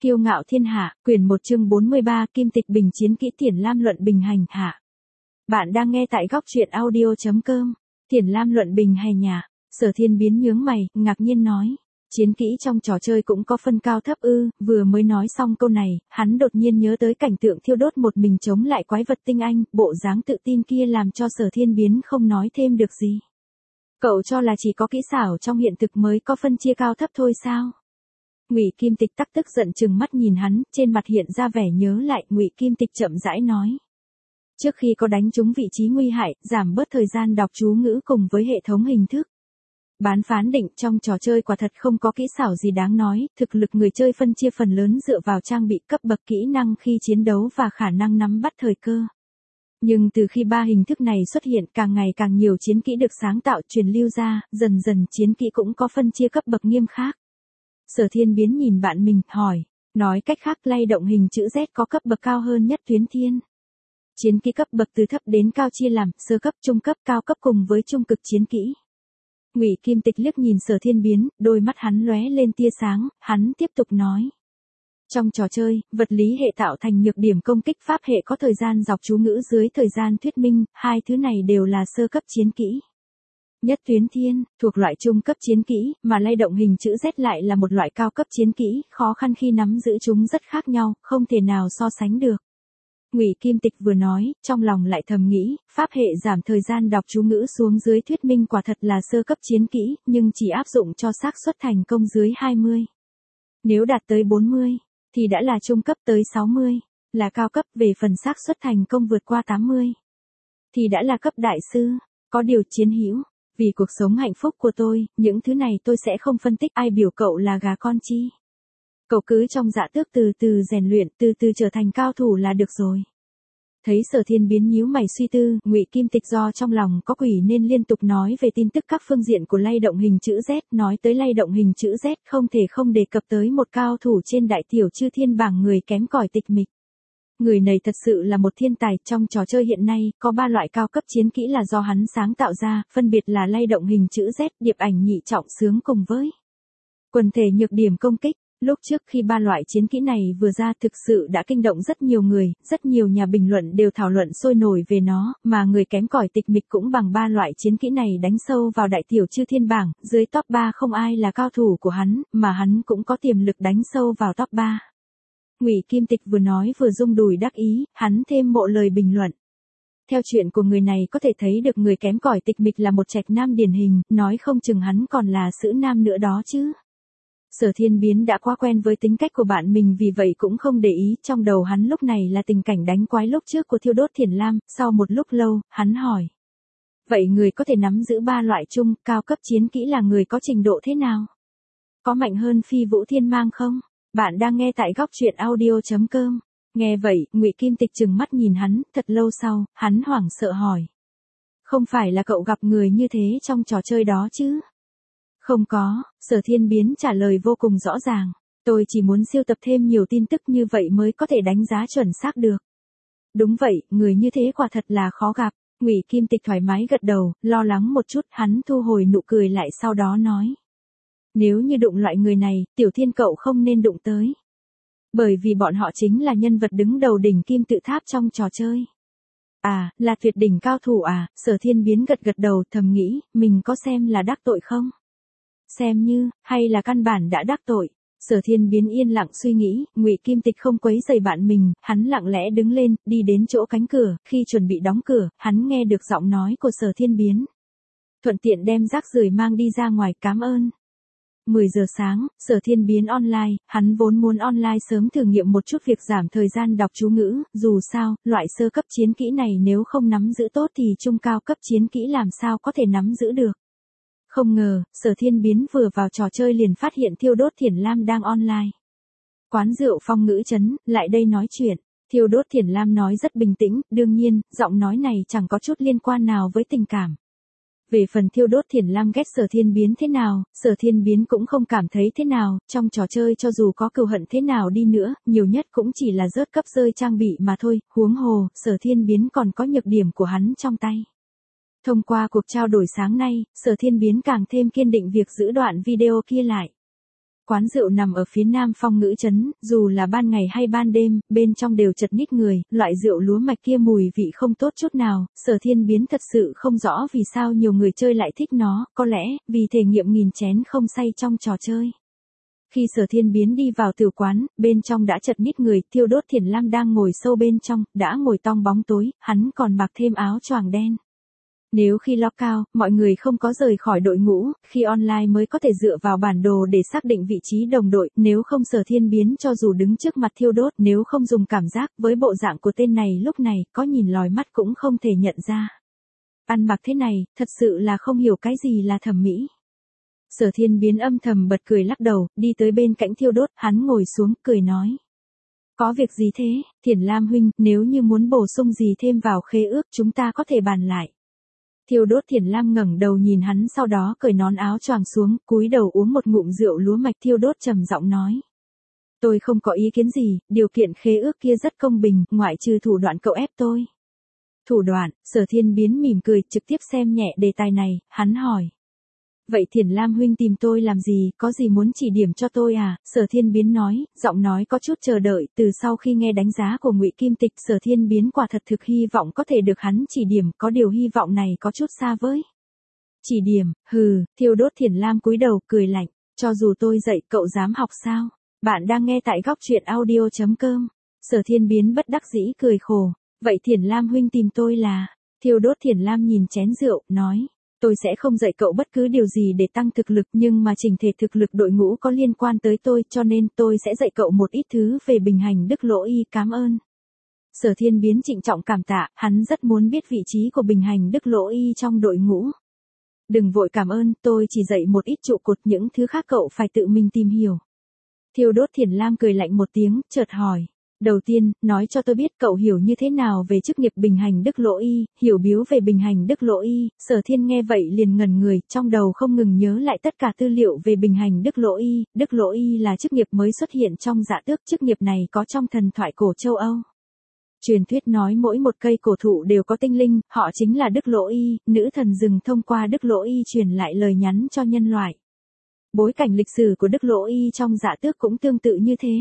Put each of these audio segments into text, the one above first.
Kiêu ngạo thiên hạ, quyển 1 chương 43, Kim Tịch Bình chiến kỹ Thiển Lam luận bình hành hạ. Bạn đang nghe tại góc truyện audio.com. Thiển Lam luận bình hay nhả. Sở Thiên Biến nhướng mày, ngạc nhiên nói. Chiến kỹ trong trò chơi cũng có phân cao thấp ư? Vừa mới nói xong câu này, hắn đột nhiên nhớ tới cảnh tượng thiêu đốt một mình chống lại quái vật tinh anh, bộ dáng tự tin kia làm cho Sở Thiên Biến không nói thêm được gì. Cậu cho là chỉ có kỹ xảo trong hiện thực mới có phân chia cao thấp thôi sao? Ngụy Kim Tịch tắc tức giận trừng mắt nhìn hắn, trên mặt hiện ra vẻ nhớ lại. Ngụy Kim Tịch chậm rãi nói. Trước khi có đánh trúng vị trí nguy hại, giảm bớt thời gian đọc chú ngữ cùng với hệ thống hình thức. Bán phán định trong trò chơi quả thật không có kỹ xảo gì đáng nói, thực lực người chơi phân chia phần lớn dựa vào trang bị cấp bậc kỹ năng khi chiến đấu và khả năng nắm bắt thời cơ. Nhưng từ khi ba hình thức này xuất hiện, càng ngày càng nhiều chiến kỹ được sáng tạo truyền lưu ra, dần dần chiến kỹ cũng có phân chia cấp bậc nghiêm khác. Sở Thiên Biến nhìn bạn mình, hỏi. Nói cách khác lay động hình chữ Z có cấp bậc cao hơn Nhất Tuyến Thiên. Chiến kỹ cấp bậc từ thấp đến cao chia làm sơ cấp, trung cấp, cao cấp cùng với trung cực chiến kỹ. Ngụy Kim Tịch liếc nhìn Sở Thiên Biến, đôi mắt hắn lóe lên tia sáng, hắn tiếp tục nói. Trong trò chơi, vật lý hệ tạo thành nhược điểm công kích, pháp hệ có thời gian dọc chú ngữ dưới thời gian thuyết minh, hai thứ này đều là sơ cấp chiến kỹ. Nhất Tuyến Thiên, thuộc loại trung cấp chiến kỹ, mà lay động hình chữ Z lại là một loại cao cấp chiến kỹ, khó khăn khi nắm giữ chúng rất khác nhau, không thể nào so sánh được. Ngụy Kim Tịch vừa nói, trong lòng lại thầm nghĩ, pháp hệ giảm thời gian đọc chú ngữ xuống dưới thuyết minh quả thật là sơ cấp chiến kỹ, nhưng chỉ áp dụng cho xác suất thành công dưới 20. Nếu đạt tới 40, thì đã là trung cấp, tới 60, là cao cấp, về phần xác suất thành công vượt qua 80, thì đã là cấp đại sư. Có điều chiến hữu, vì cuộc sống hạnh phúc của tôi, những thứ này tôi sẽ không phân tích, ai biểu cậu là gà con chi. Cậu cứ trong dạ tước từ từ rèn luyện, từ từ trở thành cao thủ là được rồi. Thấy Sở Thiên Biến nhíu mày suy tư, Ngụy Kim Tịch do trong lòng có quỷ nên liên tục nói về tin tức các phương diện của lay động hình chữ Z, nói tới lay động hình chữ Z không thể không đề cập tới một cao thủ trên đại tiểu chư thiên bảng người kém cỏi Tịch Mịch. Người này thật sự là một thiên tài, trong trò chơi hiện nay, có 3 loại cao cấp chiến kỹ là do hắn sáng tạo ra, phân biệt là lay động hình chữ Z, điệp ảnh nhị trọng xướng cùng với quần thể nhược điểm công kích. Lúc trước khi 3 loại chiến kỹ này vừa ra thực sự đã kinh động rất nhiều người, rất nhiều nhà bình luận đều thảo luận sôi nổi về nó, mà người kém cỏi Tịch Mịch cũng bằng 3 loại chiến kỹ này đánh sâu vào đại tiểu chư thiên bảng, dưới top 3 không ai là cao thủ của hắn, mà hắn cũng có tiềm lực đánh sâu vào top 3. Ngụy Kim Tịch vừa nói vừa rung đùi đắc ý, hắn thêm bộ lời bình luận. Theo chuyện của người này có thể thấy được người kém cỏi Tịch Mịch là một trạch nam điển hình, nói không chừng hắn còn là sữ nam nữa đó chứ. Sở Thiên Biến đã quá quen với tính cách của bạn mình vì vậy cũng không để ý, trong đầu hắn lúc này là tình cảnh đánh quái lúc trước của Thiêu Đốt Thiển Lam, sau một lúc lâu, hắn hỏi. Vậy người có thể nắm giữ 3 loại trung, cao cấp chiến kỹ là người có trình độ thế nào? Có mạnh hơn Phi Vũ Thiên Mang không? Bạn đang nghe tại góc truyện audio.com. Nghe vậy, Ngụy Kim Tịch trừng mắt nhìn hắn, thật lâu sau, hắn hoảng sợ hỏi. Không phải là cậu gặp người như thế trong trò chơi đó chứ? Không có, Sở Thiên Biến trả lời vô cùng rõ ràng. Tôi chỉ muốn siêu tập thêm nhiều tin tức như vậy mới có thể đánh giá chuẩn xác được. Đúng vậy, người như thế quả thật là khó gặp. Ngụy Kim Tịch thoải mái gật đầu, lo lắng một chút, hắn thu hồi nụ cười lại sau đó nói. Nếu như đụng loại người này, Tiểu Thiên cậu không nên đụng tới. Bởi vì bọn họ chính là nhân vật đứng đầu đỉnh kim tự tháp trong trò chơi. À, là tuyệt đỉnh cao thủ à? Sở Thiên Biến gật gật đầu, thầm nghĩ, mình có xem là đắc tội không? Xem như, hay là căn bản đã đắc tội. Sở Thiên Biến yên lặng suy nghĩ, Ngụy Kim Tịch không quấy rầy bạn mình, hắn lặng lẽ đứng lên, đi đến chỗ cánh cửa, khi chuẩn bị đóng cửa, hắn nghe được giọng nói của Sở Thiên Biến. Thuận tiện đem rác rưởi mang đi ra ngoài, cảm ơn. 10 giờ sáng, Sở Thiên Biến online, hắn vốn muốn online sớm thử nghiệm một chút việc giảm thời gian đọc chú ngữ, dù sao, loại sơ cấp chiến kỹ này nếu không nắm giữ tốt thì trung cao cấp chiến kỹ làm sao có thể nắm giữ được. Không ngờ, Sở Thiên Biến vừa vào trò chơi liền phát hiện Thiêu Đốt Thiển Lam đang online. Quán rượu Phong Ngữ Trấn, lại đây nói chuyện. Thiêu Đốt Thiển Lam nói rất bình tĩnh, đương nhiên, giọng nói này chẳng có chút liên quan nào với tình cảm. Về phần Thiêu Đốt Thiển Lam ghét Sở Thiên Biến thế nào, Sở Thiên Biến cũng không cảm thấy thế nào, trong trò chơi cho dù có cừu hận thế nào đi nữa, nhiều nhất cũng chỉ là rớt cấp rơi trang bị mà thôi, huống hồ, Sở Thiên Biến còn có nhược điểm của hắn trong tay. Thông qua cuộc trao đổi sáng nay, Sở Thiên Biến càng thêm kiên định việc giữ đoạn video kia lại. Quán rượu nằm ở phía nam Phong Ngữ trấn, dù là ban ngày hay ban đêm, bên trong đều chật ních người, loại rượu lúa mạch kia mùi vị không tốt chút nào, Sở Thiên Biến thật sự không rõ vì sao nhiều người chơi lại thích nó, có lẽ, vì thể nghiệm nghìn chén không say trong trò chơi. Khi Sở Thiên Biến đi vào tử quán, bên trong đã chật ních người, Thiêu Đốt Thiền Lam đang ngồi sâu bên trong, đã ngồi tong bóng tối, hắn còn mặc thêm áo choàng đen. Nếu khi lockout, mọi người không có rời khỏi đội ngũ, khi online mới có thể dựa vào bản đồ để xác định vị trí đồng đội, nếu không Sở Thiên Biến cho dù đứng trước mặt Thiêu Đốt, nếu không dùng cảm giác, với bộ dạng của tên này lúc này, có nhìn lòi mắt cũng không thể nhận ra. Ăn mặc thế này, thật sự là không hiểu cái gì là thẩm mỹ. Sở Thiên Biến âm thầm bật cười lắc đầu, đi tới bên cạnh Thiêu Đốt, hắn ngồi xuống, cười nói. Có việc gì thế, Thiền Lam huynh, nếu như muốn bổ sung gì thêm vào khế ước chúng ta có thể bàn lại. Thiêu Đốt Thiền Lam ngẩng đầu nhìn hắn sau đó cởi nón áo choàng xuống, cúi đầu uống một ngụm rượu lúa mạch. Thiêu Đốt trầm giọng nói. Tôi không có ý kiến gì, điều kiện khế ước kia rất công bình, ngoại trừ thủ đoạn cậu ép tôi. Thủ đoạn, Sở Thiên Biến mỉm cười, trực tiếp xem nhẹ đề tài này, hắn hỏi. Vậy Thiền Lam huynh tìm tôi làm gì, có gì muốn chỉ điểm cho tôi à? Sở Thiên Biến nói, giọng nói có chút chờ đợi, từ sau khi nghe đánh giá của Ngụy Kim Tịch, Sở Thiên Biến quả thật thực hy vọng có thể được hắn chỉ điểm, có điều hy vọng này có chút xa vời. Chỉ điểm, hừ, Thiêu Đốt Thiền Lam cúi đầu, cười lạnh, cho dù tôi dạy cậu dám học sao? Bạn đang nghe tại góc truyện audio.com. Sở Thiên Biến bất đắc dĩ cười khổ, vậy Thiền Lam huynh tìm tôi là? Thiêu Đốt Thiền Lam nhìn chén rượu, nói. Tôi sẽ không dạy cậu bất cứ điều gì để tăng thực lực nhưng mà chỉnh thể thực lực đội ngũ có liên quan tới tôi cho nên tôi sẽ dạy cậu một ít thứ về bình hành Đức Lỗ Y, cảm ơn. Sở Thiên Biến trịnh trọng cảm tạ, hắn rất muốn biết vị trí của bình hành Đức Lỗ Y trong đội ngũ. Đừng vội cảm ơn, tôi chỉ dạy một ít trụ cột, những thứ khác cậu phải tự mình tìm hiểu. Thiêu Đốt Thiền Lam cười lạnh một tiếng, chợt hỏi. Đầu tiên, nói cho tôi biết cậu hiểu như thế nào về chức nghiệp bình hành Đức Lỗ Y, hiểu biếu về bình hành Đức Lỗ Y. Sở Thiên nghe vậy liền ngẩn người, trong đầu không ngừng nhớ lại tất cả tư liệu về bình hành Đức Lỗ Y. Đức Lỗ Y là chức nghiệp mới xuất hiện trong Dạ Tước, chức nghiệp này có trong thần thoại cổ châu Âu. Truyền thuyết nói mỗi một cây cổ thụ đều có tinh linh, họ chính là Đức Lỗ Y, nữ thần rừng thông qua Đức Lỗ Y truyền lại lời nhắn cho nhân loại. Bối cảnh lịch sử của Đức Lỗ Y trong Dạ Tước cũng tương tự như thế.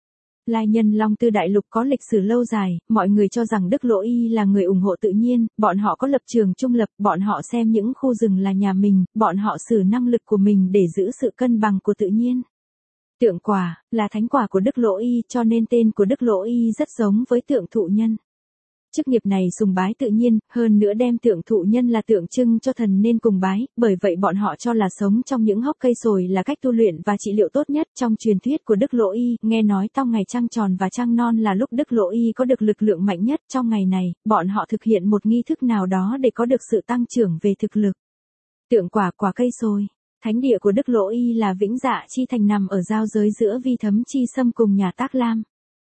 Lai nhân Long Tư Đại Lục có lịch sử lâu dài, mọi người cho rằng Đức Lỗ Y là người ủng hộ tự nhiên, bọn họ có lập trường trung lập, bọn họ xem những khu rừng là nhà mình, bọn họ sử năng lực của mình để giữ sự cân bằng của tự nhiên. Tượng quả, là thánh quả của Đức Lỗ Y cho nên tên của Đức Lỗ Y rất giống với tượng thụ nhân. Chức nghiệp này sùng bái tự nhiên, hơn nữa đem tượng thụ nhân là tượng trưng cho thần nên cùng bái, bởi vậy bọn họ cho là sống trong những hốc cây sồi là cách tu luyện và trị liệu tốt nhất. Trong truyền thuyết của Đức Lỗ Y, nghe nói trong ngày trăng tròn và trăng non là lúc Đức Lỗ Y có được lực lượng mạnh nhất. Trong ngày này, bọn họ thực hiện một nghi thức nào đó để có được sự tăng trưởng về thực lực. Tượng quả, quả cây sồi. Thánh địa của Đức Lỗ Y là Vĩnh Dạ Chi Thành nằm ở giao giới giữa Vi Thấm Chi Sâm cùng nhà Tác Lam.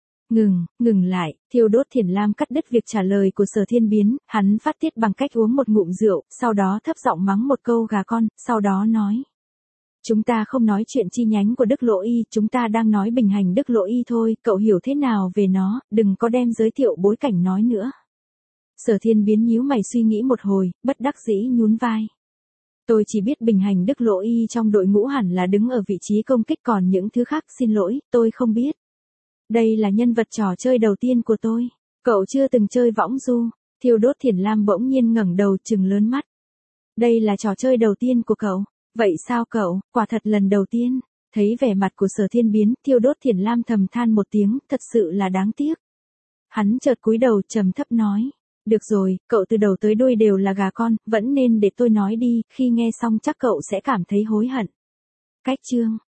Ngừng lại, Thiêu Đốt Thiền Lam cắt đứt việc trả lời của Sở Thiên Biến, hắn phát tiết bằng cách uống một ngụm rượu, sau đó thấp giọng mắng một câu gà con, sau đó nói. Chúng ta không nói chuyện chi nhánh của Đức Lỗ Y, chúng ta đang nói bình hành Đức Lỗ Y thôi, cậu hiểu thế nào về nó, đừng có đem giới thiệu bối cảnh nói nữa. Sở Thiên Biến nhíu mày suy nghĩ một hồi, bất đắc dĩ nhún vai. Tôi chỉ biết bình hành Đức Lỗ Y trong đội ngũ hẳn là đứng ở vị trí công kích, còn những thứ khác xin lỗi, tôi không biết. Đây là nhân vật trò chơi đầu tiên của tôi. Cậu chưa từng chơi võng du. Thiêu Đốt Thiền Lam bỗng nhiên ngẩng đầu trừng lớn mắt. Đây là trò chơi đầu tiên của cậu. Vậy sao cậu, quả thật lần đầu tiên. Thấy vẻ mặt của Sở Thiên Biến, Thiêu Đốt Thiền Lam thầm than một tiếng, thật sự là đáng tiếc. Hắn chợt cúi đầu trầm thấp nói. Được rồi, cậu từ đầu tới đuôi đều là gà con, vẫn nên để tôi nói đi, khi nghe xong chắc cậu sẽ cảm thấy hối hận. Cách chương